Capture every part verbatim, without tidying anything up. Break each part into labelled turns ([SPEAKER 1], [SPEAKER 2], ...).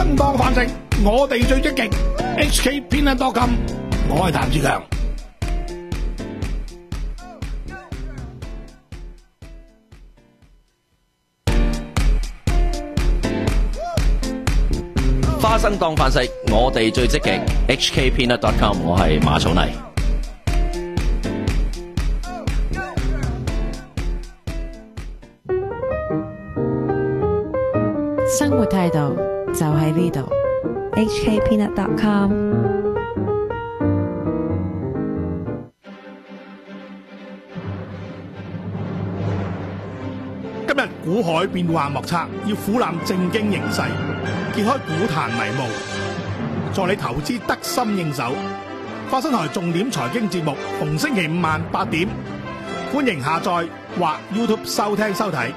[SPEAKER 1] 生當飯食，我哋最積極。H K Peanut dot com， 我係譚志強。
[SPEAKER 2] 花生當飯食，我哋最積極。H K Peanut dot com， 我係馬草泥。
[SPEAKER 3] 生活態度就喺呢度。
[SPEAKER 4] H K Peanut dot com。
[SPEAKER 1] 今日股海變幻莫測，要俯瞰正經形勢，揭開股壇迷霧，助你投資得心應手。花生台重點財經節目，逢星期五晚八點，歡迎下載或 YouTube 收聽收睇。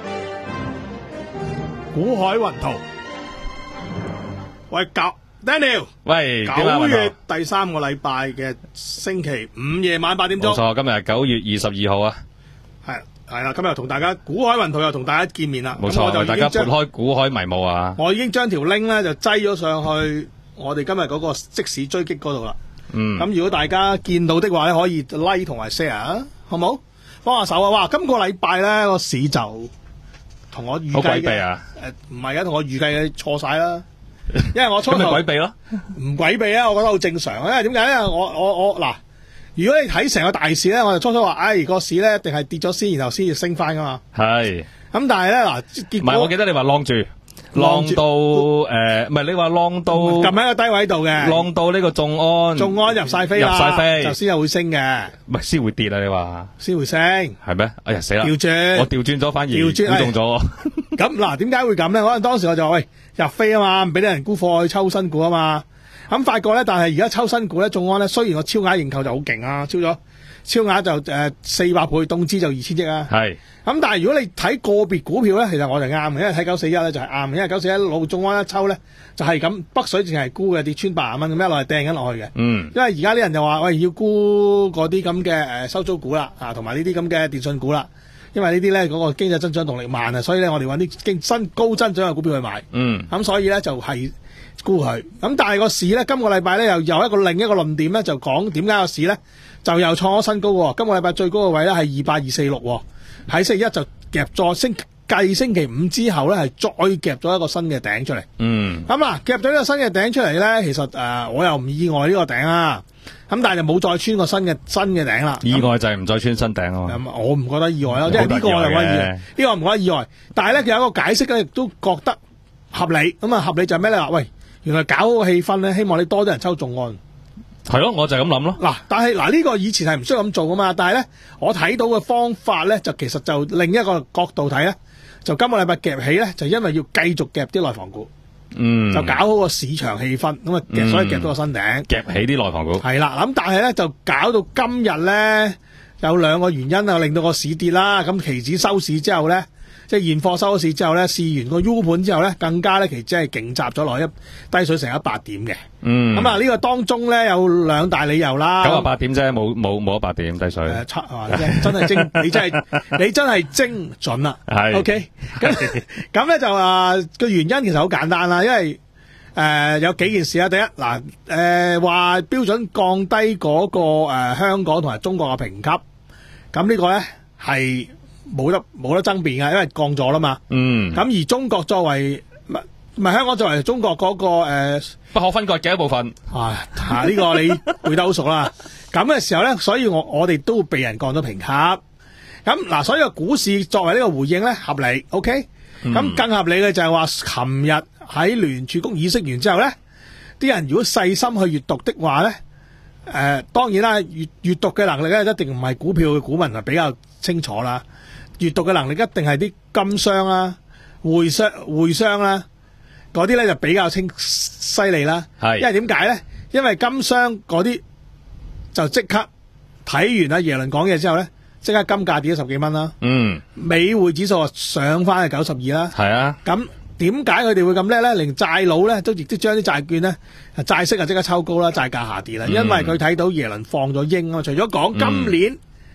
[SPEAKER 1] 股海雲圖，喂，九 Daniel，
[SPEAKER 5] 喂，
[SPEAKER 1] 九月第三個禮拜嘅星期五夜晚八點鐘，
[SPEAKER 5] 冇錯，今日係九月二十二號啊，
[SPEAKER 1] 係係啦，今日同大家股海雲圖又同大家見面啦，
[SPEAKER 5] 冇錯，為大家撥開股海迷霧啊，
[SPEAKER 1] 我已經將條 link 咧就擠咗上去我哋今日嗰個即時追擊嗰度啦，嗯，咁如果大家見到的話咧，可以 like 同埋 share 啊，好冇？幫下手啊！哇，今個禮拜咧個市就同我預計嘅，誒唔係啊，同我預計嘅錯晒啦。因為我初頭
[SPEAKER 5] 咁咪詭秘咯，
[SPEAKER 1] 唔詭秘啊！我覺得好正常。因為點解咧？我我我嗱，如果你睇成個大市咧，我就初初話，唉，個市咧一定係跌咗先，然後先至升翻噶嘛。係。咁但係咧嗱，結果
[SPEAKER 5] 唔係，我記得你話晾住。浪到誒，唔係你話浪到
[SPEAKER 1] 撳喺個低位度嘅，
[SPEAKER 5] 浪到呢個眾安，
[SPEAKER 1] 眾安入晒飛啦，
[SPEAKER 5] 入晒飛
[SPEAKER 1] 就先係會升嘅，
[SPEAKER 5] 唔係先會跌啊！你話先
[SPEAKER 1] 會升
[SPEAKER 5] 係咩？哎呀死啦！
[SPEAKER 1] 調轉，
[SPEAKER 5] 我調轉咗，反而
[SPEAKER 1] 調轉
[SPEAKER 5] 估中咗。
[SPEAKER 1] 咁嗱，點解會咁咧？可能當時我就話喂入飛啊嘛，唔俾啲人沽貨去抽新股啊嘛。咁發覺咧，但係而家抽新股咧，眾安咧，雖然個超額認購就好勁啊，超咗超額就誒四百倍，凍資就二千億啊。係。咁但係如果你睇個別股票咧，其實我就啱嘅，因為睇九四一咧就係啱嘅，因為九四一老眾安一抽咧就係咁北水淨係沽嘅，跌穿八十蚊咁一路係掟緊落去嘅。嗯。因為而家啲人就話喂要沽嗰啲咁嘅誒收租股啦，啊同埋呢啲咁嘅電信股啦，因為呢啲咧嗰個經濟增長動力慢啊，所以咧我哋揾啲經新高增長嘅股票去買。嗯。咁所以咧就係沽佢。咁但係個市咧今個禮拜咧又有一個另一個論點咧就講點解個市咧就又創咗新高喎。今個禮拜最高嘅位咧係二八二四六。喺星期一就夾咗星繼星期五之後咧，係再夾咗一個新嘅頂出嚟。嗯，咁啊夾咗呢個新嘅頂出嚟咧，其實誒、呃、我又唔意外呢個頂啊。咁但係就冇再穿個新嘅新嘅頂啦。意外就係唔再穿新頂啊嘛。我唔覺得意外咯，即係呢個我又覺得意外，呢、呢個唔覺得意外。但係咧，佢有一個解釋咧，亦都覺得合理。咁啊，合理就係咩咧？話喂，原來搞好個氣氛咧，希望你多啲人抽眾安。係咯，我就係咁諗咯。嗱，但係嗱呢個以前係唔需要咁做噶嘛，但係咧我睇到嘅方法咧，就其實就另一個角度睇咧，就今個禮拜夾起咧，就因為要繼續夾啲內房股，嗯，就搞好個市場氣氛，咁啊夾，所以夾到個新頂，夾起啲內房股。係啦，咁但係咧就搞到今日咧有兩個原因啊，令到個市跌啦。咁期指收市之後咧。即係現貨收市之後咧，試完個 U 盤之後咧，更加咧其實真係勁砸咗落一低水成一百點嘅。嗯，咁啊呢個當中咧有兩大理由啦。九啊八點啫，冇冇冇一百點低水。誒、呃，七啊，真係精，你真係你真係精準啦。係。O K， 咁咁咧就啊個原因其實好簡單啦，因為誒、呃、有幾件事啊。第一嗱誒話標準降低嗰、那個誒、呃、香港同埋中國嘅評級，咁呢個咧係。冇得冇得爭辯㗎，因為降咗啦嘛。嗯。咁而中國作為唔係唔係香港作為中國嗰、那個誒、呃、不可分割嘅一部分。啊，呢、這個你背得好熟啦。咁嘅時候咧，所以我我哋都被人降咗評級。咁嗱，所以個股市作為呢個回應咧，合理。O K。咁更合理嘅就係話，琴日喺聯儲局議息完之後咧，啲人如果細心去閱讀的話咧，誒、呃、當然啦，閱閱讀嘅能力咧一定唔係股票嘅股民係比較清楚啦。閱讀嘅能力一定係啲金商啦、匯商、匯商啦，嗰啲咧就比較清犀利啦。係，因為點解咧？因為金商嗰啲就即刻睇完阿耶倫講嘢之後咧，即刻金價跌咗十幾蚊啦。嗯，美匯指數上翻去九十二啦。係啊。咁點解佢哋會咁叻咧？連債佬咧都亦都將啲債券咧債息啊即刻抽高啦，債價下跌啦。嗯、因為佢睇到耶倫放咗鷹啊嘛，除咗講今年。嗯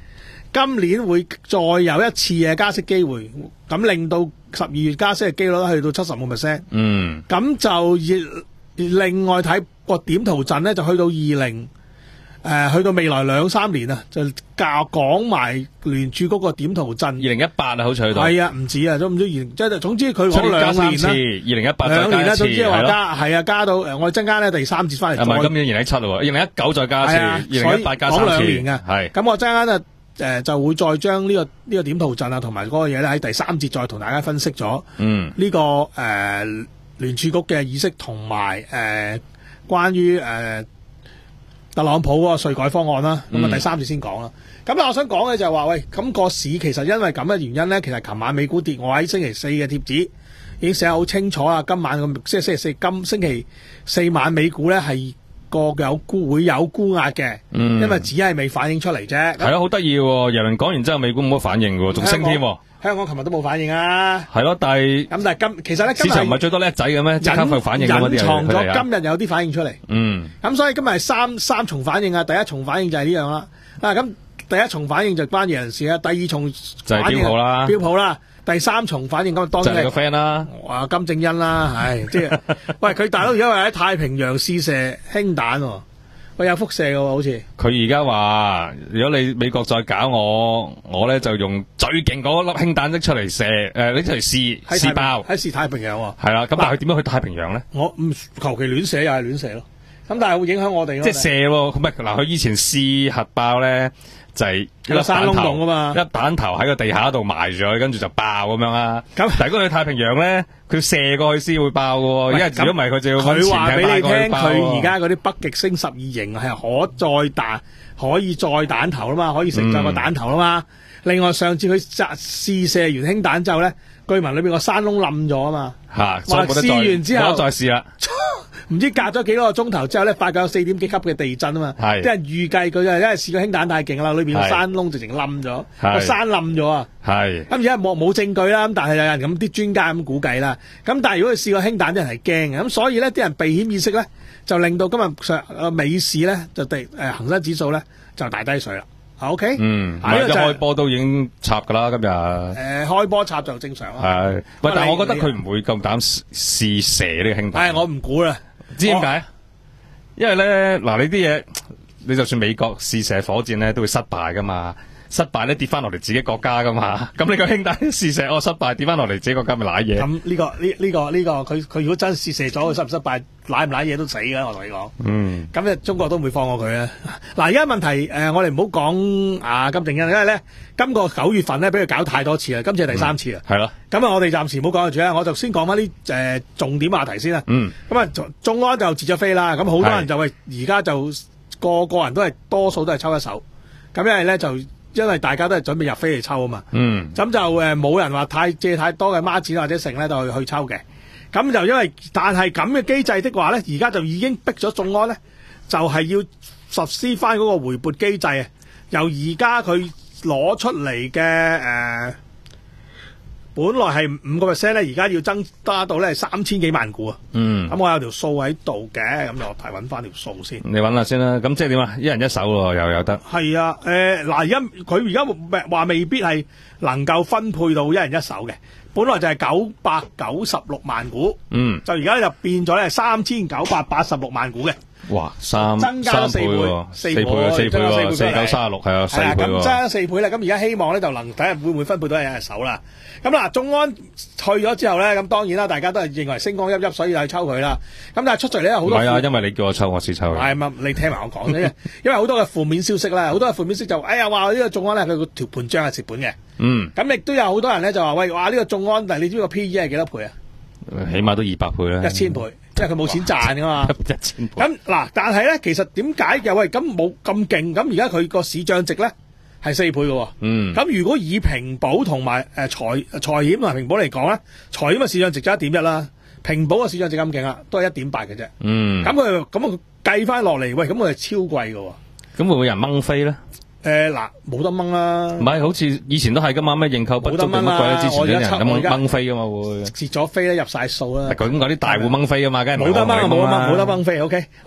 [SPEAKER 1] 今年會再有一次嘅加息機會，咁令到十二月加息嘅機率咧去到七十五 percent。
[SPEAKER 5] 嗯，
[SPEAKER 1] 咁就另外睇個點圖陣咧，就去到二零。誒、呃，去到未來兩三年啊，就教講埋聯儲局個點圖陣。二
[SPEAKER 5] 零一八啊，好似去到。
[SPEAKER 1] 係啊，唔止啊，都唔知二，即係總之佢講兩年啦。
[SPEAKER 5] 二零一八
[SPEAKER 1] 兩年啦，總之係話
[SPEAKER 5] 係
[SPEAKER 1] 加，係啊，加到誒，我哋增加咧第三節翻嚟。
[SPEAKER 5] 唔係今年二零一七咯，二零一九再加一次，二零一八加三次。
[SPEAKER 1] 講兩年嘅，
[SPEAKER 5] 係。
[SPEAKER 1] 咁我陣間就誒就會再將呢個呢個點圖陣啊，同埋嗰個嘢咧喺第三節再同大家分析咗。嗯。呢個誒聯儲局嘅議息同埋誒關於誒。特朗普嗰個稅改方案啦，咁啊第三節先講啦。咁、嗯、我想講嘅就係話，喂，咁、個市其實因為咁嘅原因咧，其實琴晚美股跌，我喺星期四嘅貼紙已經寫得好清楚啦。今晚咁即係星期四，今星期四晚美股咧係個有沽會有沽壓嘅，嗯、因為只係未反映出嚟啫。
[SPEAKER 5] 係咯，好得意喎！耶倫講完之後，美股冇乜反應喎，仲升添。
[SPEAKER 1] 香港琴日都冇反應啊。係
[SPEAKER 5] 咯，但係
[SPEAKER 1] 咁但係今其實咧，
[SPEAKER 5] 市場唔係最多叻仔嘅咩？即刻佢反應嗰啲
[SPEAKER 1] 隱藏咗今日有啲反應出嚟。
[SPEAKER 5] 嗯。咁
[SPEAKER 1] 所以今日係三三重反應啊！第一重反應就係呢樣啦。啊，咁第一重反應就關耶倫事啦。第二重
[SPEAKER 5] 就係標普啦。
[SPEAKER 1] 標普啦。第三重反應咁當然
[SPEAKER 5] 就係個 friend 啦。
[SPEAKER 1] 哇，金正恩啦，唉，即係喂佢大佬而家話喺太平洋試射氫彈喎。喂，有輻射嘅喎，好似
[SPEAKER 5] 佢而家話，如果你美國再搞我，我咧就用最勁嗰粒氫彈拎出嚟射，誒拎出嚟試試爆
[SPEAKER 1] 喺試太平洋喎。
[SPEAKER 5] 係啦，咁但係佢點樣去太平洋咧？
[SPEAKER 1] 我唔求其亂射又係亂射咯。咁但係會影響我哋。
[SPEAKER 5] 即係射喎，唔係嗱，佢以前試核爆咧就係、是、一粒
[SPEAKER 1] 山窿洞啊嘛，
[SPEAKER 5] 一彈頭喺個地下度埋咗，跟住就爆咁樣啦。咁但係如果去太平洋咧，佢射過去先會爆嘅，因為如果唔係佢就要
[SPEAKER 1] 佢話俾你聽，佢而家嗰啲北極星十二型係可載彈，可以載彈頭啦嘛，可以承載個彈頭啦嘛。嗯、另外上次佢試射完氫彈之後咧，據聞裏邊個山窿冧咗啊嘛。
[SPEAKER 5] 吓，
[SPEAKER 1] 話試完之後
[SPEAKER 5] 冇得再試啦。
[SPEAKER 1] 唔知隔咗幾多個鐘頭之後咧，發覺有四點幾級嘅地震啊嘛，啲人預計佢就因為試過氫彈太勁啦，裏邊個山窿直情冧咗，個山冧咗啊。係咁而家冇冇證據啦，咁但係有人咁啲專家咁估計啦。咁但係如果佢試過氫彈，啲人係驚嘅，咁所以咧啲人避險意識咧，就令到今日上個美市咧就地誒恒生指數咧就大低水啦。OK，
[SPEAKER 5] 嗯，唔係一開波都已經插噶啦，今日
[SPEAKER 1] 誒開波插就正常啦。
[SPEAKER 5] 係，喂，但係我覺得佢唔會咁膽試射呢個氫彈。
[SPEAKER 1] 係，我唔估啦。
[SPEAKER 5] 知點解？因為咧，嗱，你啲嘢，你就算美國試射火箭咧，都會失敗噶嘛。失敗咧跌翻落嚟自己國家噶嘛。咁你個兄弟試射，我失敗跌翻落嚟自己國家咪瀨嘢。咁
[SPEAKER 1] 呢、這個呢呢、這個呢、這個佢佢如果真試射咗，佢失唔失敗，瀨唔瀨嘢都死噶。我同你講。嗯。咁咧，中國都唔會放過佢啊。嗱，而家問題誒、呃，我哋唔好講啊金正恩，因為咧今個九月份咧俾佢搞太多次啦，今次係第三次啦。係咯、嗯。咁啊，我哋暫時唔好講住啦，我就先講翻啲誒重點話題先啦。嗯。咁啊，眾安就截咗飛啦，咁好多人就喂，而家就個個人都係多數都係抽一手，咁因為咧就。因為大家都係準備入飛嚟抽啊嘛，嗯，咁就誒冇人話太借太多嘅孖展或者成咧，就去去抽嘅。咁就因為但係咁嘅機制的話咧，而家就已經逼咗眾安咧，就係、是、要實施翻嗰個回撥機制啊。由而家佢攞出嚟嘅誒，本來係五個 percent 咧，而家要增加到咧三千幾萬股啊。嗯，咁我有條數喺度嘅，咁就睇揾翻條數先。
[SPEAKER 5] 你揾下先啦。咁即係點啊？一人一手喎，又有得。係
[SPEAKER 1] 啊，誒嗱，而家佢而家話未必係能夠分配到一人一手嘅。本來就係九百九十六萬股，嗯，就而家就變咗咧三千九百八十六萬股嘅。
[SPEAKER 5] 哇，三
[SPEAKER 1] 增加咗四倍，
[SPEAKER 5] 四倍，四倍，四倍，四九三十六，係啊，四倍喎。
[SPEAKER 1] 咁增加四倍啦，咁而家希望咧就能睇下會唔會分配到一人一手啦。咁嗱，眾安去咗之後咧，咁當然啦，大家都係認為星光熠熠，所以就去抽佢啦。咁但係出咗嚟咧，好多唔係
[SPEAKER 5] 啊，因為你叫我抽，我先抽。
[SPEAKER 1] 係嘛，你聽埋我講啫，因為好多嘅負面消息啦，好多嘅負面消息就，哎呀，話呢個眾安咧，佢個條盤賬係蝕本嘅。嗯。咁亦都有好多人咧就話，喂，哇，呢個眾安，但係你知唔知個 P E 係幾多倍啊？
[SPEAKER 5] 起碼都二百倍啦。
[SPEAKER 1] 一千倍。因為佢冇錢賺噶嘛，
[SPEAKER 5] 一千倍。
[SPEAKER 1] 咁嗱，但係咧，其實點解又喂咁冇咁勁？咁而家佢個市賬值咧係四倍嘅。嗯。咁如果以平保同埋誒財財險同埋平保嚟講咧，財險嘅市賬值就一點一啦，平保嘅市賬值咁勁啊，都係一點八嘅啫。嗯。咁佢咁佢計翻落嚟，喂，咁佢係超貴嘅。咁會唔會有人掹飛咧？誒，嗱，冇得掹啦。唔係，好似以前都係噶嘛，咩認購不足定乜鬼咧？之前啲人咁掹飛噶嘛會。截咗飛咧，入晒數啦。咁嗰啲大戶掹飛啊嘛，梗係冇得掹，冇得掹，冇得掹飛。OK。好。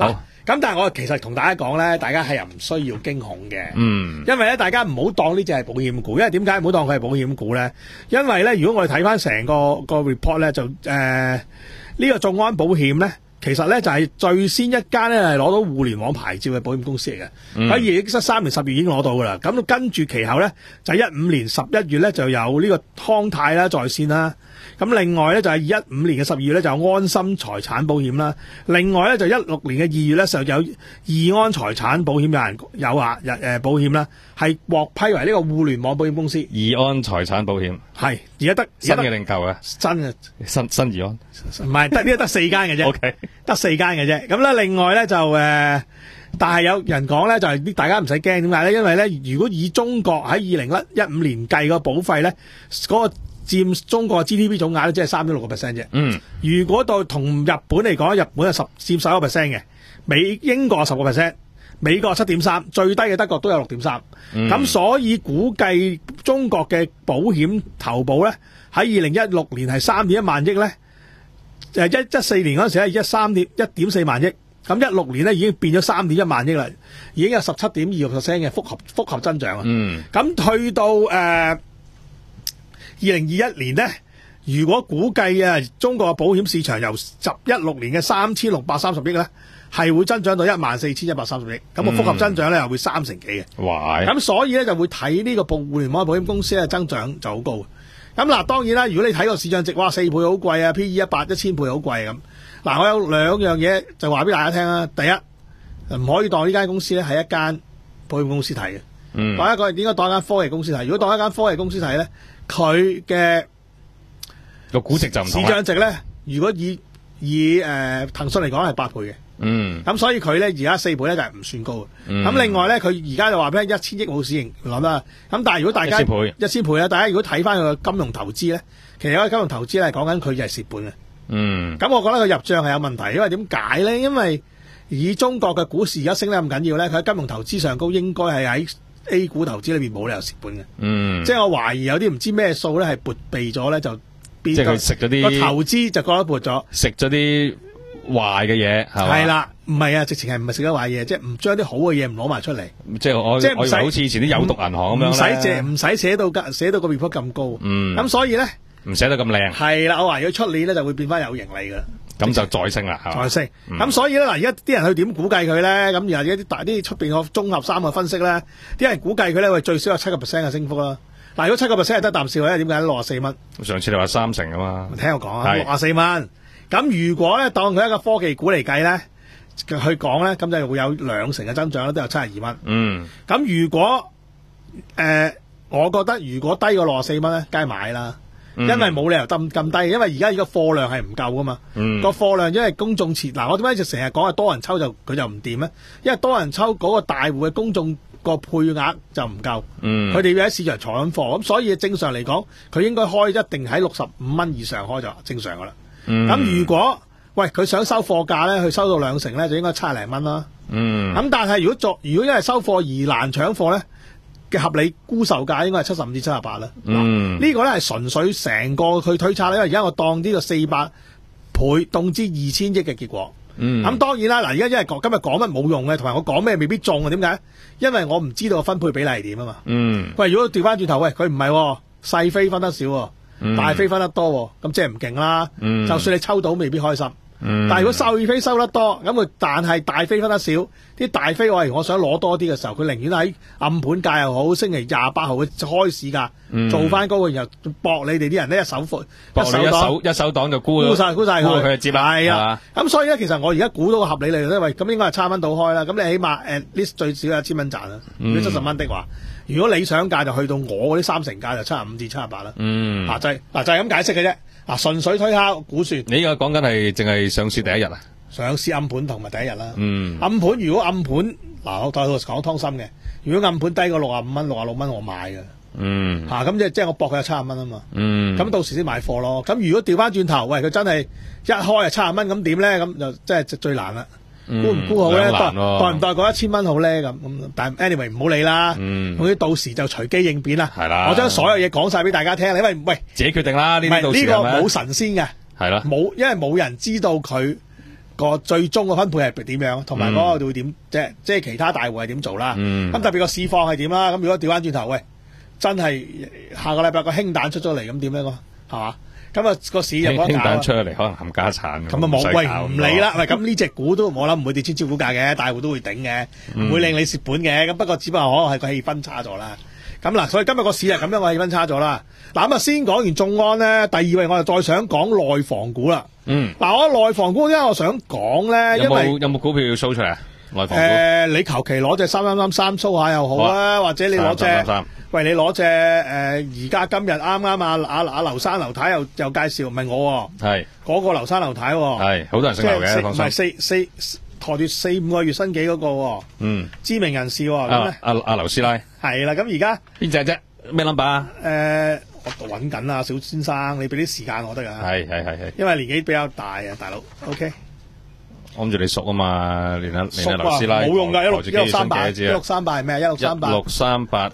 [SPEAKER 1] 咁但係我其實同大家講咧，大家係又唔需要驚恐嘅。
[SPEAKER 5] 嗯，
[SPEAKER 1] 因為咧，大家唔好當呢只係保險股，因為點解唔好當佢係保險股咧？因為咧，如果我哋睇翻成個個 report 咧，就誒呢、呃這個眾安保險咧，其實咧就係、是、最先一間咧係攞到互聯網牌照嘅保險公司嚟嘅。喺二零一三年十月已經攞到噶啦。咁跟住其後咧，就一五年十一月咧就有呢個康泰啦在線啦。咁另外咧就係一五年嘅十二月咧就有安心財產保險啦，另外咧就一六年嘅二月咧就有易安財產保險有人有啊日誒保險啦，係獲批為呢個互聯網保險公司。
[SPEAKER 5] 易安財產保險
[SPEAKER 1] 係而家得
[SPEAKER 5] 新嘅定舊嘅？
[SPEAKER 1] 新嘅
[SPEAKER 5] 新新易安
[SPEAKER 1] 唔係得呢個得四間嘅啫。
[SPEAKER 5] OK
[SPEAKER 1] 得四間嘅啫。咁咧另外咧就誒、呃，但係有人講咧就係、是、啲大家唔使驚，點解咧？因為咧如果以中國喺二零一五年計個保費咧嗰、那個佔中國 G D P 總額咧，即係三點六個 percent 啫。嗯，如果到同日本嚟講，日本係十佔十一個 percent 嘅，美英國十個 percent，美國七點三，最低嘅德國都有六點三。咁所以估計中國嘅保險投保咧，喺二零一六年係三點一萬億咧，誒一一四年嗰陣時係一三點一點四萬億，咁一六年咧已經變咗三點一萬億啦，已經有十七點二個 percent 嘅複合複合增長啊。嗯，咁去到誒。呃二零二一年呢，如果估計啊，中國嘅保險市場由十一六年嘅三千六百三十億咧，係會增長到一萬四千一百三十億，咁個複合增長咧又會三成幾嘅。哇！咁所以咧就會睇呢個互聯網保險公司嘅增長就好高。咁嗱，當然啦，如果你睇個市漲值，哇，四倍好貴啊 ，P E 一百一千倍好貴咁。嗱，我有兩樣嘢就話俾大家聽啦。第一，唔可以當呢間公司咧係一間保險公司睇嘅。嗯。當一個應該當一間科技公司睇。如果當一間科技公司睇咧，佢嘅
[SPEAKER 5] 個估值就唔同啦。
[SPEAKER 1] 市漲值咧，如果以以誒騰訊嚟講係八倍嘅。嗯。咁所以佢咧而家四倍咧就係唔算高嘅。咁、嗯、另外咧，佢而家就話俾你一千億冇市盈率啦。咁但係如果大家一千倍，一千倍啦，大家如果睇翻佢嘅金融投資咧，其實有個金融投資咧係講緊佢就係蝕本嘅。嗯。咁我覺得佢入帳係有問題，因為點解咧？因為以中國嘅股市而家升得咁緊要咧，佢喺金融投資上高應該係喺A 股投資裏邊冇理由蝕本嘅。嗯。即係我懷疑有啲唔知咩數咧係撥備咗咧，就變即係佢食咗啲個投資就覺得撥咗，
[SPEAKER 5] 食咗啲壞嘅嘢係嘛？
[SPEAKER 1] 係啦，唔係啊，直情係唔係食咗壞嘢，即係唔將啲好嘅嘢唔攞埋出嚟。
[SPEAKER 5] 即係我即係唔使好似以前啲有毒銀行咁樣，唔使借，唔使寫到寫到個 report 咁高。嗯。咁所以咧，唔寫得咁靚。係啦，我懷疑佢出年咧就會變翻有盈利噶啦。 咁就再升啦，
[SPEAKER 1] 再升。咁、嗯、所以咧，嗱，而家啲人去點估計佢咧？咁而家啲大啲出邊個綜合三個分析咧，啲人估計佢咧會最少有七個 percent 嘅升幅啦。嗱，如果七個 percent 係得啖笑咧，點解六十四蚊？
[SPEAKER 5] 上次你話三成啊嘛，
[SPEAKER 1] 聽我講啊，六十四蚊。咁如果咧當佢一個科技股嚟計咧，去講咧，咁就會有兩成嘅增長啦，都有七十二蚊。嗯。咁如果誒、呃，我覺得如果低過六十四蚊咧，梗係買啦。因為冇理由咁咁低，因為而家呢個貨量係唔夠噶嘛。嗯。個貨量因為公眾設，嗱，我點解就成日講係多人抽就佢就唔掂咧？因為多人抽嗰個大戶嘅公眾個配額就唔夠。嗯。佢哋要喺市場坐緊貨，咁所以正常嚟講，佢應該開一定喺六十五蚊以上開就正常噶啦。嗯。咁如果喂佢想收貨價咧，佢收到兩成咧，就應該七十零蚊啦。嗯。咁但係如果作如果因為收貨而難搶貨咧？嘅合理沽售價應該係七十五至七十八啦。嗯，呢個咧係純粹成個佢推測咧，因為而家我當呢個四百倍凍資二千億嘅結果。嗯，咁當然啦，嗱，而家因為今日講乜冇用嘅，同埋我講咩未必中啊？點解？因為我唔知道個分配比例係點啊嘛。嗯，喂，如果調翻轉頭，喂，佢唔係細飛分得少，嗯、大飛分得多，咁即係唔勁啦。嗯，就算你抽到，未必開心。嗯、但係如果細飛收得多，咁佢但係大飛分得少，啲大飛我我想攞多啲嘅時候，佢寧願喺暗盤價又好，星期廿八號嘅開市價、嗯、做翻高，然後搏你哋啲人呢一手貨，
[SPEAKER 5] 一手檔一手檔就沽
[SPEAKER 1] 沽晒沽晒佢，
[SPEAKER 5] 佢接啦，
[SPEAKER 1] 係啊。咁所以咧，其實我而家估到個合理利潤，喂，咁應該係差蚊到開啦。咁你起碼 at least 最少有一千蚊賺啦。如果七十蚊的話，如果理想價就去到我嗰啲三成價就七十五至七十八啦。嗯，嗱就係嗱就係咁解釋嘅啫。嗱，純粹推敲估算。
[SPEAKER 5] 你而家講緊係淨係上市第一日啊？
[SPEAKER 1] 上市暗盤同埋第一日啦。嗯。暗盤如果暗盤嗱，我再講湯心嘅，如果暗盤低過六十五蚊、六十六蚊，我買嘅。嗯。嚇、啊，咁即係即係我搏佢有七十蚊啊嘛。嗯。咁到時先買貨咯。咁如果調翻轉頭，喂，佢真係一開係七十蚊，咁點咧？咁就即係最難啦。估唔估好咧？代代唔代過一千蚊好咧？咁咁，但 anyway 唔好理啦。嗯，咁到時就隨機應變啦。係啦，我將所有嘢講晒俾大家聽。因為喂，
[SPEAKER 5] 自己決定啦。呢啲到時
[SPEAKER 1] 呢個冇神仙嘅。
[SPEAKER 5] 係啦。
[SPEAKER 1] 冇，因為冇人知道佢個最終嘅分配係點樣，同埋嗰個會點，即係即係其他大戶係點做啦。咁、
[SPEAKER 5] 嗯、
[SPEAKER 1] 特別個市況係點啦？咁如果調翻轉頭，喂，真係下個禮拜個氫彈出咗嚟，咁點咧？個係嘛？咁啊個市又冇得
[SPEAKER 5] 輕
[SPEAKER 1] 搞啊
[SPEAKER 5] 彈出嚟可能冚家產，
[SPEAKER 1] 咁啊冇喂唔理啦，喂咁呢隻股都我諗唔會跌穿招股價嘅，大戶都會頂嘅，唔會令你蝕本嘅。咁不過只不過可能係個氣氛差咗啦。咁嗱，所以今日個市係咁樣個氣氛差咗啦。嗱咁啊，先講完眾安咧，第二位我就再想講內房股啦。
[SPEAKER 5] 嗯，
[SPEAKER 1] 嗱我內房股點解我想講咧？
[SPEAKER 5] 有
[SPEAKER 1] 因為
[SPEAKER 5] 冇有冇股票要 show 出嚟啊？內房股
[SPEAKER 1] 誒，你求其攞隻三三三三 show 下又好啊，或者你攞隻。
[SPEAKER 5] 三三三
[SPEAKER 1] 喂，你攞隻誒而家今日啱啱啊啊啊劉生劉太又又介紹，唔係我喎，
[SPEAKER 5] 係
[SPEAKER 1] 嗰個劉生劉太喎，
[SPEAKER 5] 係好多人姓劉嘅，
[SPEAKER 1] 即係唔係
[SPEAKER 5] 放心。
[SPEAKER 1] 四四抬住四五個月薪幾嗰個喎，
[SPEAKER 5] 嗯，
[SPEAKER 1] 知名人士喎，咁咧
[SPEAKER 5] 啊阿阿劉師奶
[SPEAKER 1] 係啦，咁而家
[SPEAKER 5] 邊隻啫？咩 number 啊？
[SPEAKER 1] 誒我揾緊啊，小先生，你俾啲時間我得㗎，
[SPEAKER 5] 係係係係，
[SPEAKER 1] 因為年紀比較大啊，大佬，OK，
[SPEAKER 5] 按住你熟啊嘛，連阿連
[SPEAKER 1] 熟啊，
[SPEAKER 5] 阿劉師奶
[SPEAKER 1] 冇用㗎，一六一
[SPEAKER 5] 抬住機
[SPEAKER 1] 六三八，一
[SPEAKER 5] 身幾多支啊
[SPEAKER 1] 六三八係咩啊？一六三八，
[SPEAKER 5] 一六三八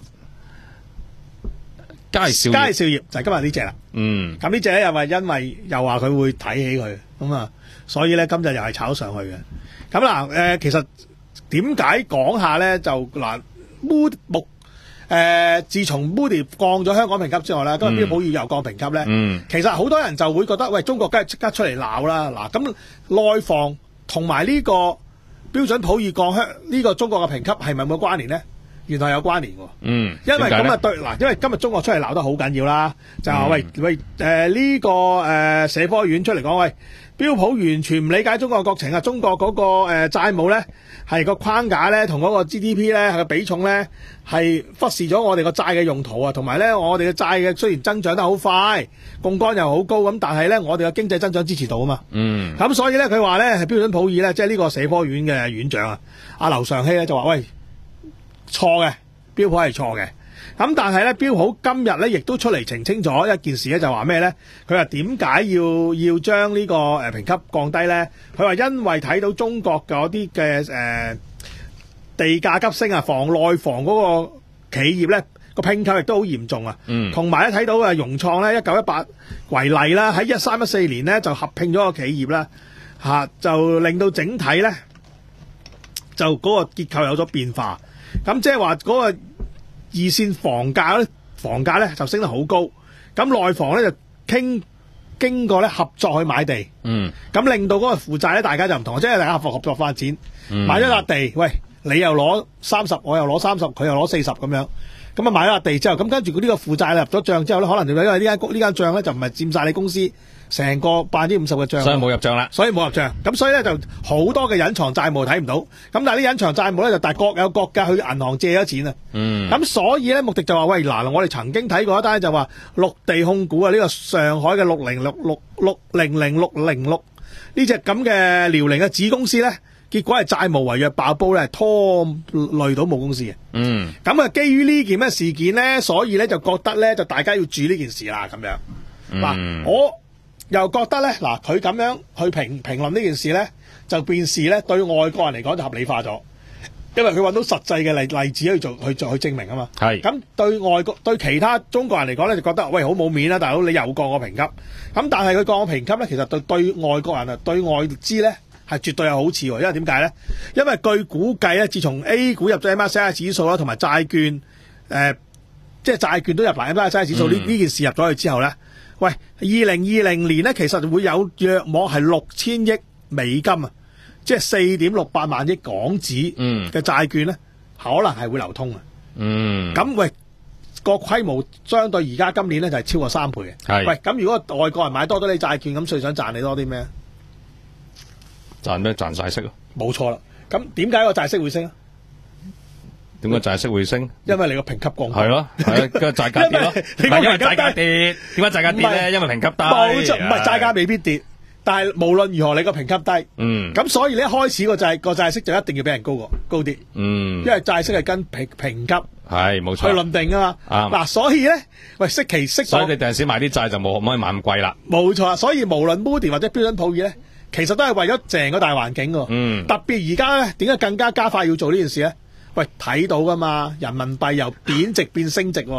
[SPEAKER 5] 佳兆
[SPEAKER 1] 佳
[SPEAKER 5] 業，
[SPEAKER 1] 兆業就係今日呢只啦。
[SPEAKER 5] 嗯
[SPEAKER 1] 咁呢只咧又話因為又話佢會睇起佢，咁啊，所以咧今日又係炒上去嘅。咁嗱，誒其實點解講下咧？就嗱，Mood 木誒，自從 Moody 降咗香港評級之外咧，今日標普要又降評級咧，
[SPEAKER 5] 嗯
[SPEAKER 1] 其實好多人就會覺得，喂，中國梗係即刻出嚟鬧啦。嗱，咁內房同埋呢個標準普爾降香呢個中國嘅評級係咪冇關聯咧？原來有關聯喎。
[SPEAKER 5] 嗯，
[SPEAKER 1] 因為
[SPEAKER 5] 點解呢
[SPEAKER 1] 咁啊對嗱，因為今日中國出嚟鬧得好緊要啦，就話喂喂誒呢個誒社科院出嚟講，喂標普完全唔理解中國國情啊，中國嗰個誒債務咧係個框架咧同嗰個 G D P 咧係個比重咧係忽視咗我哋個債嘅用途啊，同埋咧我哋嘅債嘅雖然增長得好快，槓桿又好高咁，但係咧我哋嘅經濟增長支持到啊嘛。
[SPEAKER 5] 嗯
[SPEAKER 1] 咁所以咧佢話咧係標準普爾咧，即係呢個社科院嘅院長啊，阿劉常熙咧就話喂。錯嘅，標普係錯嘅。咁但係咧，標普今日咧亦都出嚟澄清咗一件事咧，就話咩咧？佢話點解要要將呢個誒評級降低咧？佢話因為睇到中國嗰啲嘅誒地價急升啊，房內房嗰個企業咧個併購亦都好嚴重啊。
[SPEAKER 5] 嗯，
[SPEAKER 1] 同埋咧睇到啊融創咧一九一八為例啦，喺一三一四年咧就合併咗個企業啦，嚇就令到整體咧就嗰個結構有咗變化。咁即係話嗰個二線房價咧，房價咧就升得好高。咁內房咧就傾經過咧合作去買地，
[SPEAKER 5] 嗯，
[SPEAKER 1] 咁令到嗰個負債咧大家就唔同，即係大家合作合作發展，
[SPEAKER 5] 嗯
[SPEAKER 1] 買咗笪地，喂，你又攞三十，我又攞三十，佢又攞四十咁樣。咁啊買咗笪地之後，咁跟住佢呢個負債入咗帳之後咧，可能就因為呢間呢間帳咧就唔係佔晒你公司成個百分之五十嘅帳，
[SPEAKER 5] 所以冇入帳啦。
[SPEAKER 1] 所以冇入帳，咁所以咧就好多嘅隱藏債務睇唔到，咁但係啲隱藏債務咧就大各有各嘅去銀行借咗錢啊，
[SPEAKER 5] 嗯，
[SPEAKER 1] 咁所以咧穆迪就話喂嗱，我哋曾經睇過一單就話綠地控股啊，呢個上海嘅六零六六六零零六零六呢隻咁嘅遼寧嘅子公司咧，結果係債務違約爆煲咧，拖累到母公司嘅。
[SPEAKER 5] 嗯，
[SPEAKER 1] 咁啊，基於呢件咩事件咧，所以咧就覺得咧就大家要注意呢件事啦，咁樣嗱、
[SPEAKER 5] 嗯
[SPEAKER 1] 我。又覺得咧，嗱佢咁樣去評評論呢件事咧，就變是咧對外國人嚟講就合理化咗，因為佢揾到實際嘅例例子去做去做去證明啊嘛。
[SPEAKER 5] 係
[SPEAKER 1] 咁對外國對其他中國人嚟講咧，就覺得喂好冇面啦，大佬你又降我評級。咁但係佢降我評級咧，其實對對外國人啊，對外資咧係絕對有好處喎。因為點解咧？因為據估計咧，自從 A 股入咗 M S C I 指數啦，同埋債券誒、呃，即係債券都入埋 M S C I 指數呢呢、
[SPEAKER 5] 嗯、
[SPEAKER 1] 件事入咗去之後咧。喂，二零二零年咧，其實會有約莫係六千億美金啊，即係四點六八萬億港紙嘅債券咧，可能係會流通啊。
[SPEAKER 5] 嗯，
[SPEAKER 1] 咁喂個規模相對而家今年咧就係超過三倍嘅。
[SPEAKER 5] 係
[SPEAKER 1] 喂，咁如果外國人買多咗你債券，咁最想賺你多啲咩？
[SPEAKER 5] 賺咩？賺債息咯。
[SPEAKER 1] 冇錯啦。咁點解個債息會升啊？
[SPEAKER 5] 點解債息會升？
[SPEAKER 1] 因為你個評級降。
[SPEAKER 5] 係咯，係個債價跌咯。
[SPEAKER 1] 因為
[SPEAKER 5] 唔係因為債價跌，點解債價跌咧？因為評級低。
[SPEAKER 1] 冇錯，唔係債價未必跌，但係無論如何你個評級低。
[SPEAKER 5] 嗯。
[SPEAKER 1] 咁所以你一開始個債個債息就一定要俾人高過高啲。
[SPEAKER 5] 嗯。
[SPEAKER 1] 因為債息係跟評評級
[SPEAKER 5] 係冇錯
[SPEAKER 1] 去論定啊嘛。
[SPEAKER 5] 啱。
[SPEAKER 1] 嗱，所以咧，喂，息期息
[SPEAKER 5] 所以你第陣時買啲債就冇可唔可以買咁貴啦？
[SPEAKER 1] 冇錯，所以無論 Moody 或者標準普爾咧，其實都係為咗成個大環境㗎。
[SPEAKER 5] 嗯。
[SPEAKER 1] 特別而家咧，點解更加加快要做呢件事咧？喂，睇到噶嘛，人民幣由貶值變升值喎。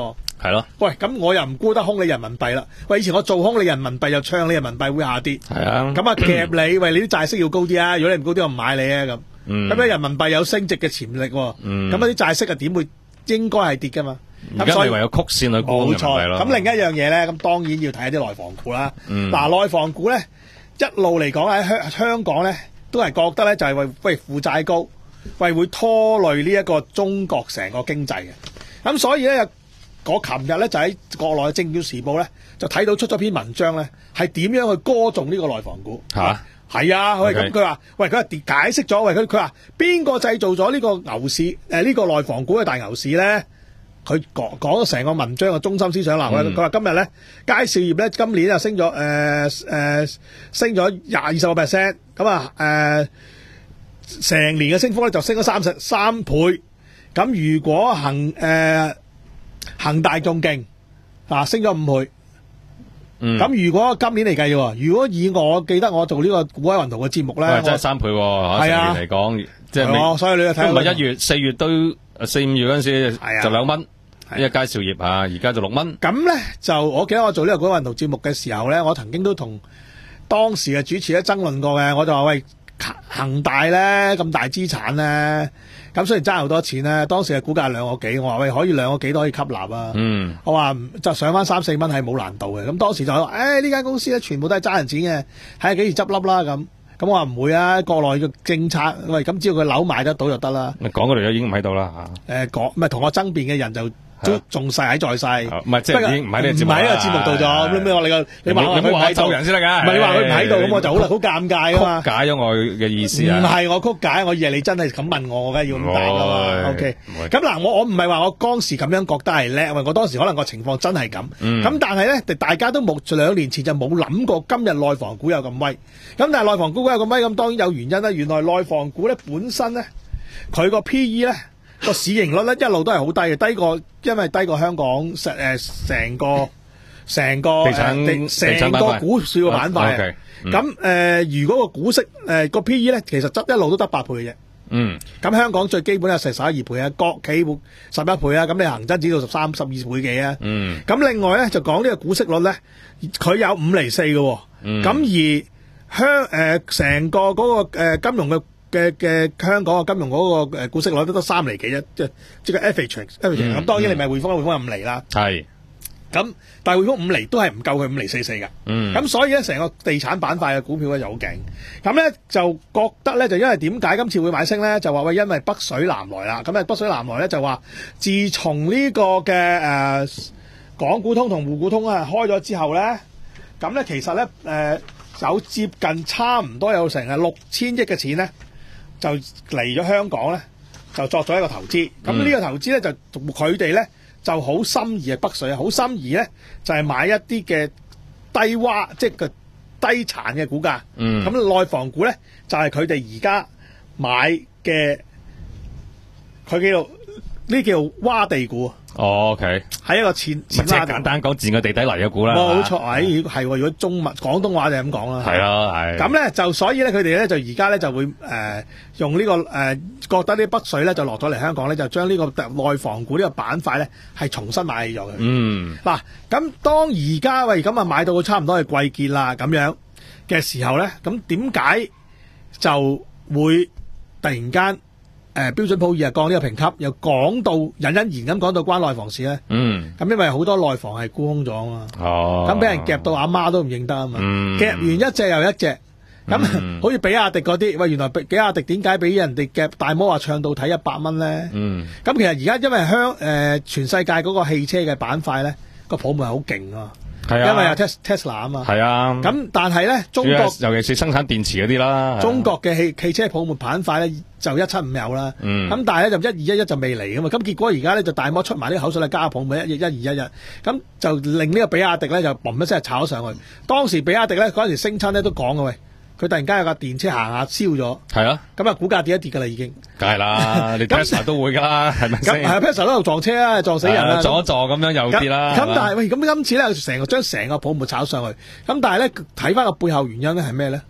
[SPEAKER 5] 係咯，
[SPEAKER 1] 喂，咁我又唔沽得空你人民幣啦。喂，以前我做空你人民幣，又唱你人民幣會下跌。
[SPEAKER 5] 係啊，
[SPEAKER 1] 咁啊夾你，喂，你啲債息要高啲啊！如果你唔高啲，我唔買你啊咁。
[SPEAKER 5] 嗯
[SPEAKER 1] 咁咧人民幣有升值嘅潛力喎。
[SPEAKER 5] 嗯
[SPEAKER 1] 咁啊啲債息啊點會應該係跌噶嘛？
[SPEAKER 5] 而家你唯有曲線去沽人民
[SPEAKER 1] 冇錯。
[SPEAKER 5] 幣咯。
[SPEAKER 1] 咁另一樣嘢咧，咁當然要睇啲內房股啦。
[SPEAKER 5] 嗯
[SPEAKER 1] 嗱，內房股咧一路嚟講喺香香港咧，都係覺得咧就係為喂負債高，為會拖累呢一個中國成個經濟嘅。咁所以咧，我琴日咧就喺國內嘅《證券時報》咧就睇到出咗篇文章咧，係點樣去歌頌呢個內房股
[SPEAKER 5] 嚇？
[SPEAKER 1] 係啊，喂，
[SPEAKER 5] Okay
[SPEAKER 1] 咁佢話，喂，佢係解釋咗，喂，佢佢話邊個製造咗呢個牛市？誒、呃，呢、這個內房股嘅大牛市咧？佢講講咗成個文章嘅中心思想啦。佢話、嗯、今日咧，佳兆業咧今年就升咗誒誒升咗廿二十個 percent，咁啊誒成年嘅升幅咧就升咗三十三倍。咁如果恒誒、呃、恒大仲勁啊，升咗五倍。
[SPEAKER 5] 嗯，
[SPEAKER 1] 咁如果今年嚟計喎，如果以我記得我做呢個股海雲圖嘅節目咧，
[SPEAKER 5] 喂真係三倍喎，
[SPEAKER 1] 係啊，
[SPEAKER 5] 嚟講即係
[SPEAKER 1] 係所以你睇下，
[SPEAKER 5] 唔係一月、四月都四五月嗰陣時
[SPEAKER 1] 係啊
[SPEAKER 5] 就兩蚊，
[SPEAKER 1] 係啊
[SPEAKER 5] 呢個佳兆業啊，而家就六蚊。
[SPEAKER 1] 咁咧就我記得我做呢個股海雲圖節目嘅時候咧，我曾經都同當時嘅主持咧爭論過嘅，我就話喂，恒大咧咁大資產咧。咁雖然爭好多錢咧，當時嘅股價兩個幾，我話喂可以兩個幾都可以吸納啊。
[SPEAKER 5] 嗯，
[SPEAKER 1] 我話就上翻三四蚊係冇難度嘅。咁當時就話，誒呢間公司咧全部都係爭人錢嘅，睇下幾時執笠啦咁。咁我話唔會啊，國內嘅政策，喂咁只要佢樓賣得到就得啦。
[SPEAKER 5] 你講嗰條友已經唔喺度啦嚇。
[SPEAKER 1] 誒講唔係同我爭辯嘅人就都仲細喺在世，
[SPEAKER 5] 唔係即係已經唔喺呢個節目，
[SPEAKER 1] 唔喺呢個節目度咗。咁咩話你個你話佢唔喺度
[SPEAKER 5] 人先得㗎，
[SPEAKER 1] 唔係你話佢唔喺度，咁我就好好尷尬啊嘛。
[SPEAKER 5] 曲解咗我嘅意思啊！
[SPEAKER 1] 唔係我曲解，我以為你真係咁問我，我梗係要咁答㗎嘛。OK，咁嗱，我我唔係話我當時咁樣覺得係叻，因為我當時可能個情況真係咁。咁但係咧，大家都冇兩年前就冇諗過今日內房股有咁威。咁但係內房股有咁威，咁當然有原因啦。原來內房股咧本身咧，佢個 P E 咧。個市盈率咧一路都係好低嘅，低過因為低過香港成誒成個成個
[SPEAKER 5] 地產
[SPEAKER 1] 成個股市嘅板塊。咁誒，如果個股息誒個 P E 咧，其實執一路都得八倍嘅啫。
[SPEAKER 5] 嗯。咁
[SPEAKER 1] 香港最基本係成十一二倍啊，國企會十一倍啊，咁你恒生指數十三十二倍幾啊？嗯。咁另外咧就講呢個股息率咧，佢有五厘四嘅喎。嗯。咁而香誒成個嗰個誒金融嘅。嘅嘅香港嘅金融嗰個誒股息率都得三厘幾啫，即係即係 average average 咁。當然你咪匯豐，匯豐係五厘啦。係。咁但係匯豐五厘都係唔夠佢五厘四四㗎。嗯。咁所以咧，成個地產板塊嘅股票咧就好勁。咁咧就覺得咧，就因為點解今次會買升咧？就話喂，因為北水南來啦。咁啊，北水南來咧就話，自從呢個嘅誒、呃、港股通同滬股通啊開咗之後咧，咁咧其實咧誒、呃、有接近差唔多有成係六千億嘅錢咧。就嚟咗香港咧，就作咗一個投資。咁呢、嗯、個投資咧，就佢哋咧就好心儀嘅北水啊，好心儀咧就係、是、買一啲嘅低洼，即係個低殘嘅股價。咁、嗯、內房股咧就係佢哋而家買嘅，佢叫做呢叫洼地股。
[SPEAKER 5] 哦 ，OK，
[SPEAKER 1] 係一個淺淺
[SPEAKER 5] 即係簡單講，佔個地底嚟嘅股啦。
[SPEAKER 1] 冇錯，係係喎。如果中文廣東話就係咁講啦。
[SPEAKER 5] 係啊，係。咁
[SPEAKER 1] 咧就所以咧，佢哋咧就而家咧就會誒、呃、用呢、這個誒、呃、覺得啲北水咧就落咗嚟香港咧，就將呢個內房股呢個板塊咧係重新買起咗嘅。嗯。嗱，咁當而家喂咁啊買到差唔多係季結啦咁樣嘅時候咧，咁點解就會突然間？誒、呃、標準普爾啊降呢個評級，又講到隱隱然咁講到關內房事咧。嗯。咁因為好多內房係沽空咗啊嘛。哦。咁俾人夾到阿媽都唔認得啊嘛。嗯。夾完一隻又一隻。咁、嗯、好似比亞迪嗰啲，喂原來比亞迪點解俾人哋夾大摩話唱到睇一百蚊咧？嗯。咁其實而家因為香誒、呃、全世界嗰個汽車嘅板塊咧，個泡沫係好勁啊。係啊，因為有 Tesla 啊嘛。係啊。咁但係咧，中國
[SPEAKER 5] 尤其是生產電池嗰啲啦。
[SPEAKER 1] 中國嘅汽汽車泡沫板塊咧就一七五有啦。嗯。咁但係咧就一二一一就未嚟噶嘛。咁結果而家咧就大摩出埋啲口水嚟加泡沫一一二一一。咁就令呢個比亞迪咧就嘣一聲炒咗上去。當時比亞迪咧嗰陣時升親咧都講嘅喂。佢突然間有架電車行下燒咗，係啊，咁啊股價跌一跌噶啦已經，
[SPEAKER 5] 梗係啦，你 Tesla 都會噶啦，係咪先？
[SPEAKER 1] 咁係 Tesla 都有撞車啦，撞死人啦，
[SPEAKER 5] 撞一撞咁樣又跌啦。
[SPEAKER 1] 咁但係喂，咁今次咧成個將成個泡沫炒上去，咁但係咧睇翻個背後原因咧係咩咧？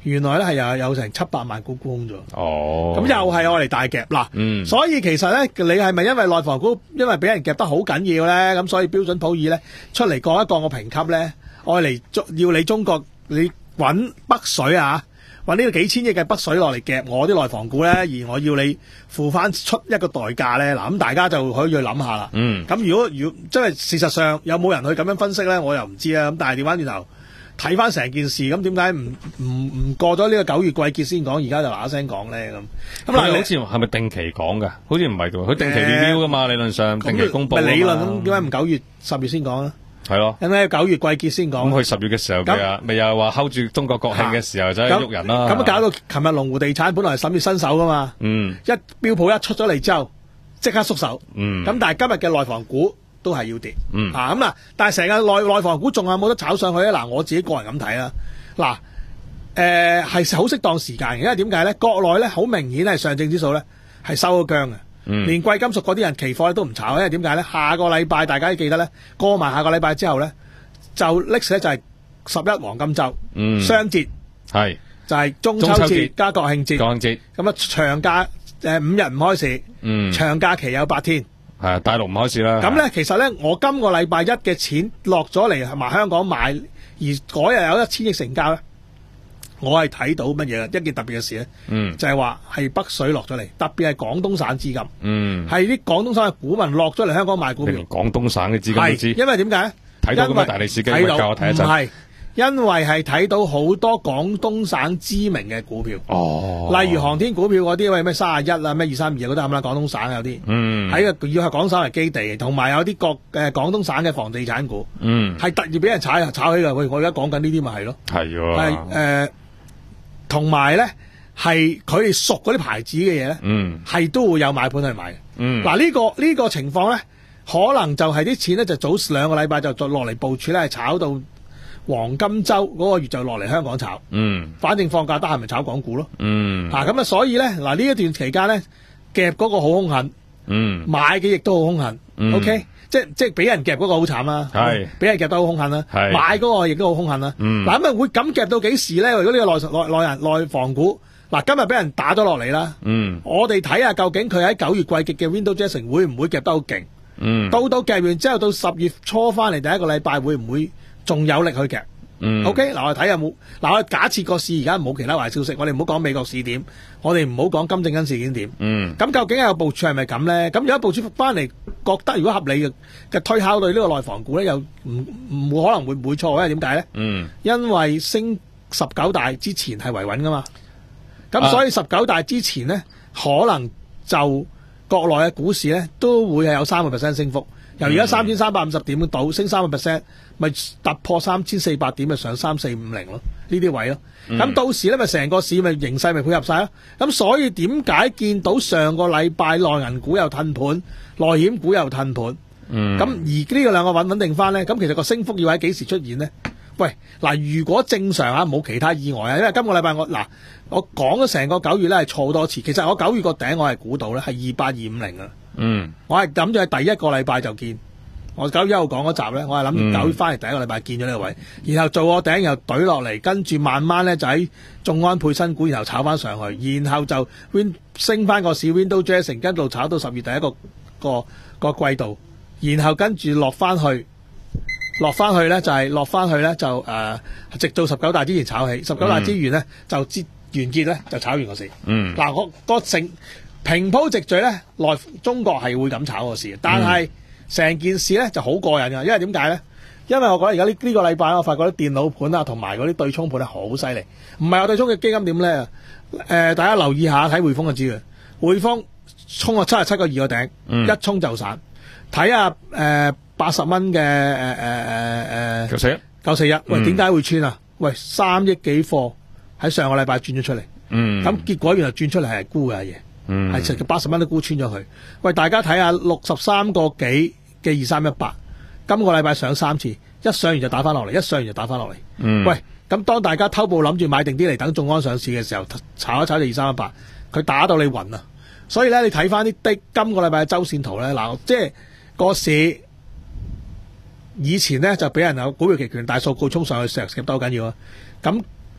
[SPEAKER 1] 原來咧係有有成七百萬股沽空咗。
[SPEAKER 5] 哦，
[SPEAKER 1] 咁又係我哋大夾嗱，
[SPEAKER 5] 嗯
[SPEAKER 1] 所以其實咧，你係咪因為內房股因為俾人夾得好緊要咧，咁所以標準普爾咧出嚟降一降個評級咧，愛嚟要你中國你揾北水啊，揾呢個幾千億嘅北水落嚟夾我啲內房股咧，而我要你付翻出一個代價咧，嗱咁大家就可以去諗下啦。
[SPEAKER 5] 嗯，
[SPEAKER 1] 咁如果如果即係事實上有冇人去咁樣分析咧，我又唔知啊。咁但係調翻轉頭睇翻成件事，咁點解唔唔唔過咗呢個九月季結先講，而家就嗱嗱聲講咧咁？咁嗱，
[SPEAKER 5] 佢好似係咪定期講㗎？好似唔係喎，佢定期 review 㗎嘛，理論上定期公佈㗎嘛。
[SPEAKER 1] 咪理論咁點解唔九月十月先講啊？
[SPEAKER 5] 係咯，
[SPEAKER 1] 因為九月季結先講。
[SPEAKER 5] 咁佢十月嘅時候，咪啊咪又話 hold 住中國國慶嘅時候就喺度喐人啦。
[SPEAKER 1] 咁咁搞到琴日龍湖地產本來係審月新手噶嘛，
[SPEAKER 5] 嗯，
[SPEAKER 1] 一標普一出咗嚟之後，即刻縮手。
[SPEAKER 5] 嗯，
[SPEAKER 1] 咁但係今日嘅內房股都係要跌。
[SPEAKER 5] 嗯，
[SPEAKER 1] 啊咁啊，但係成個內內房股仲有冇得炒上去咧？嗱，我自己個人咁睇啦。嗱，誒係好適當時間嘅，因為點解咧？國內咧好明顯係上證指數咧係收咗姜嘅。
[SPEAKER 5] 嗯，
[SPEAKER 1] 連貴金屬嗰啲人期貨咧都唔炒，因為點解咧？下個禮拜大家都記得咧，過埋下個禮拜之後咧，就 next 咧就係十一黃金週，
[SPEAKER 5] 嗯，
[SPEAKER 1] 雙節
[SPEAKER 5] 係
[SPEAKER 1] 就係中秋
[SPEAKER 5] 中秋節
[SPEAKER 1] 節加國慶節，
[SPEAKER 5] 國慶節
[SPEAKER 1] 咁啊長假誒五日唔開市，
[SPEAKER 5] 嗯，
[SPEAKER 1] 長假期有八天，
[SPEAKER 5] 係啊，大陸唔開始啦。
[SPEAKER 1] 咁咧其實咧我今個禮拜一嘅錢落咗嚟埋香港買，而嗰日有一千億成交咧。我係睇到乜嘢一件特別嘅事咧，
[SPEAKER 5] 嗯，
[SPEAKER 1] 就係話係北水落咗嚟，特別係廣東省資金，
[SPEAKER 5] 嗯，
[SPEAKER 1] 係啲廣東省嘅股民落咗嚟香港買股票，
[SPEAKER 5] 連廣東省嘅資金都知，
[SPEAKER 1] 因為點解咧？
[SPEAKER 5] 睇到咁嘅大利是機會，教我睇一陣。
[SPEAKER 1] 唔係，因為係睇到好多廣東省知名嘅股票，
[SPEAKER 5] 哦，
[SPEAKER 1] 例如航天股票嗰啲，喂咩三十一啊，咩二三二嗰啲咁啦，廣東省有啲，
[SPEAKER 5] 嗯，
[SPEAKER 1] 喺個要係廣省為基地，同埋有啲國誒廣東省嘅房地產股，
[SPEAKER 5] 嗯，
[SPEAKER 1] 係突然俾人炒炒起㗎。喂，我而家講緊呢啲咪係咯，
[SPEAKER 5] 係喎，
[SPEAKER 1] 係誒。同埋咧，係佢哋熟嗰啲牌子嘅嘢咧，
[SPEAKER 5] 嗯，
[SPEAKER 1] 係都會有買盤去買嘅。
[SPEAKER 5] 嗯，
[SPEAKER 1] 嗱、呢個、呢個呢個情況咧，可能就係啲錢咧就早兩個禮拜就再落嚟部署咧，係炒到黃金周嗰個月就落嚟香港炒。
[SPEAKER 5] 嗯，
[SPEAKER 1] 反正放假得閒咪炒港股咯。
[SPEAKER 5] 嗯，
[SPEAKER 1] 啊咁啊，所以咧嗱呢一段期間咧，夾嗰個好兇狠，
[SPEAKER 5] 嗯，
[SPEAKER 1] 買嘅亦都好兇狠。
[SPEAKER 5] 嗯
[SPEAKER 1] OK，即即係俾人夾嗰個好慘啦，
[SPEAKER 5] 係
[SPEAKER 1] 俾人夾得好兇狠啦，
[SPEAKER 5] 係
[SPEAKER 1] 買嗰個亦都好兇狠啦。
[SPEAKER 5] 嗯
[SPEAKER 1] 嗱咁啊會咁夾到幾時咧？如果呢個內內內人內房股嗱今日俾人打咗落嚟啦，
[SPEAKER 5] 嗯，
[SPEAKER 1] 我哋睇下究竟佢喺九月季結嘅 Window Jackson 會唔會夾得好勁？
[SPEAKER 5] 嗯，
[SPEAKER 1] 到到夾完之後，到十月初翻嚟第一個禮拜會唔會仲有力去夾？
[SPEAKER 5] 嗯
[SPEAKER 1] OK，嗱我哋睇下冇，嗱我假設個市而家冇其他壞消息，我哋唔好講美國市點，我哋唔好講金正恩事件點。
[SPEAKER 5] 嗯，
[SPEAKER 1] 咁究竟有部署係咪咁咧？咁如果部署翻嚟覺得如果合理嘅嘅推敲對呢個內房股咧，又唔唔會可能會唔會錯？因為點解咧？
[SPEAKER 5] 嗯，
[SPEAKER 1] 因為升十九大之前係維穩噶嘛，咁所以十九大之前咧，可能就國內嘅股市咧都會係有三個 percent 升幅。由而家三千三百五十點到升三個 percent，咪突破三千四百點，咪上三四五零咯，呢啲位咯。咁、嗯、到時咧，咪成個市咪形勢咪配合晒咯。咁所以點解見到上個禮拜內銀股又褪盤，內險股又褪盤？
[SPEAKER 5] 嗯，
[SPEAKER 1] 咁而呢個兩個穩穩定翻咧，咁其實個升幅要喺幾時出現咧？喂，嗱，如果正常啊，冇其他意外啊，因為今個禮拜我嗱我講咗成個九月咧係錯多次，其實我九月個頂我係估到咧係二八二五零啊。
[SPEAKER 5] 嗯，
[SPEAKER 1] 我係諗住喺第一個禮拜就見，我九月一號講嗰集咧，我係諗住九月翻嚟第一個禮拜見咗呢個位，嗯、然後做個頂又懟落嚟，跟住慢慢咧就喺眾安配新股，然後炒翻上去，然後就 win 升翻個市 Window Jackson，跟住炒到十月第一個個個季度，然後跟住落翻去，落翻去咧就係落翻去咧就誒、呃，直到十九大之前炒起，十九大之前咧、嗯、就之完結咧就炒完個市。嗯，嗱我個成。平鋪直敍咧，內中國係會咁炒個市，但係成件事咧就好過癮㗎，因為點解咧？因為我覺得而家呢呢個禮拜我發覺啲電腦盤啊，同埋嗰啲對沖盤係好犀利。唔係我對沖嘅基金點咧？誒、呃，大家留意下睇匯豐就知嘅。匯豐衝咗七十七個二個頂，嗯、一衝就散。睇下誒八十蚊嘅誒誒誒誒
[SPEAKER 5] 九四一
[SPEAKER 1] 九四一，喂點解會穿啊？喂三億幾貨喺上個禮拜轉咗出嚟，咁、嗯、結果原來轉出嚟係沽嘅嘢。嗯，係成八十蚊都沽穿咗佢。喂，大家睇下六十三個幾嘅二三一八，今個禮拜上三次，一上完就打翻落嚟，一上完就打翻落嚟。嗯，喂，咁當大家偷步諗住買定啲嚟等眾安上市嘅時候，炒一炒就二三一八，佢打到你暈啊！所以咧，你睇翻啲的今個禮拜嘅周線圖咧，嗱，即係個市以前咧就俾人有股票期權大數據衝上去，石夾得好緊要啊！咁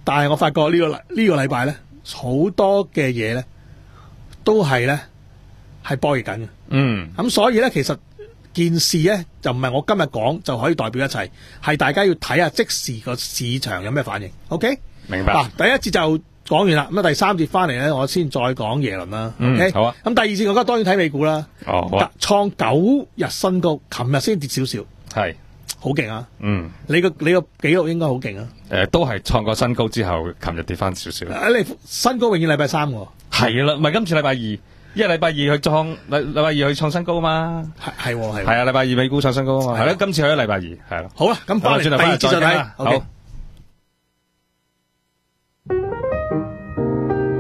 [SPEAKER 1] 但係我發覺呢、個禮呢、個禮拜咧，好多嘅嘢咧都係咧係波熱緊嘅。
[SPEAKER 5] 嗯，
[SPEAKER 1] 咁所以咧，其實件事咧就唔係我今日講就可以代表一切，係大家要睇下即時個市場有咩反應。OK，
[SPEAKER 5] 明白。
[SPEAKER 1] 嗱，第一節就講完啦，咁啊第三節翻嚟咧，我先再講耶倫啦。
[SPEAKER 5] 嗯
[SPEAKER 1] OK，
[SPEAKER 5] 好啊。
[SPEAKER 1] 咁第二節我覺得當然睇美股啦。
[SPEAKER 5] 哦，好啊，
[SPEAKER 1] 創九日新高，琴日先跌少少，
[SPEAKER 5] 係，
[SPEAKER 1] 好勁啊！
[SPEAKER 5] 嗯，
[SPEAKER 1] 你個你個紀錄應該好勁啊！
[SPEAKER 5] 誒，都係創過新高之後，琴日跌翻少少。
[SPEAKER 1] 啊你新高永遠禮拜三喎，
[SPEAKER 5] 係啦，唔係今次禮拜二，因為禮拜二去創禮禮拜二去創新高嘛。
[SPEAKER 1] 係係喎係喎。
[SPEAKER 5] 係啊，禮拜二美股創新高啊嘛。
[SPEAKER 1] 係啊
[SPEAKER 5] 係啦，今次去咗禮拜二，係啦。
[SPEAKER 1] 好啦，咁翻嚟
[SPEAKER 5] 好啦轉頭
[SPEAKER 1] 第二節就睇
[SPEAKER 5] 翻嚟再傾啦。
[SPEAKER 1] OK
[SPEAKER 5] 好。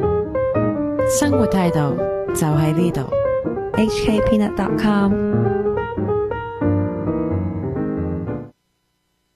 [SPEAKER 3] 生活態度就喺呢度。
[SPEAKER 4] H K Peanut dot com